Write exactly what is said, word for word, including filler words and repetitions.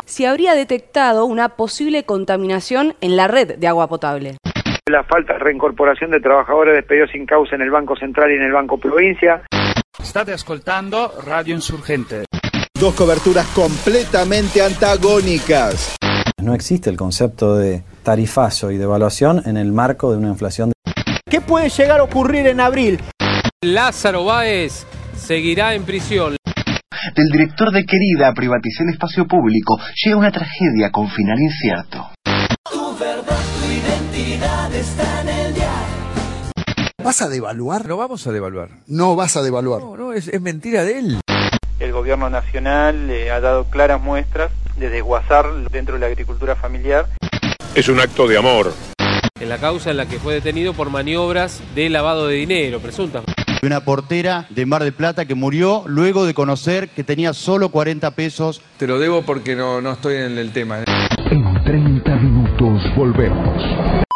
si habría detectado una posible contaminación en la red de agua potable. La falta de reincorporación de trabajadores despedidos sin causa en el Banco Central y en el Banco Provincia. State ascoltando Radio Insurgente. Dos coberturas completamente antagónicas. No existe el concepto de tarifazo y devaluación en el marco de una inflación. ¿Qué puede llegar a ocurrir en abril? Lázaro Báez seguirá en prisión. Del director de Querida privatizó el espacio público. Llega una tragedia con final incierto. Tu verdad, tu identidad está en el diario. ¿Vas a devaluar? No vamos a devaluar. No vas a devaluar. No, no, es, es mentira de él. El gobierno nacional eh, ha dado claras muestras de desguazar dentro de la agricultura familiar. Es un acto de amor. En la causa en la que fue detenido por maniobras de lavado de dinero, presuntas. Una portera de Mar del Plata que murió luego de conocer que tenía solo cuarenta pesos. Te lo debo porque no, no estoy en el tema. En treinta minutos volvemos.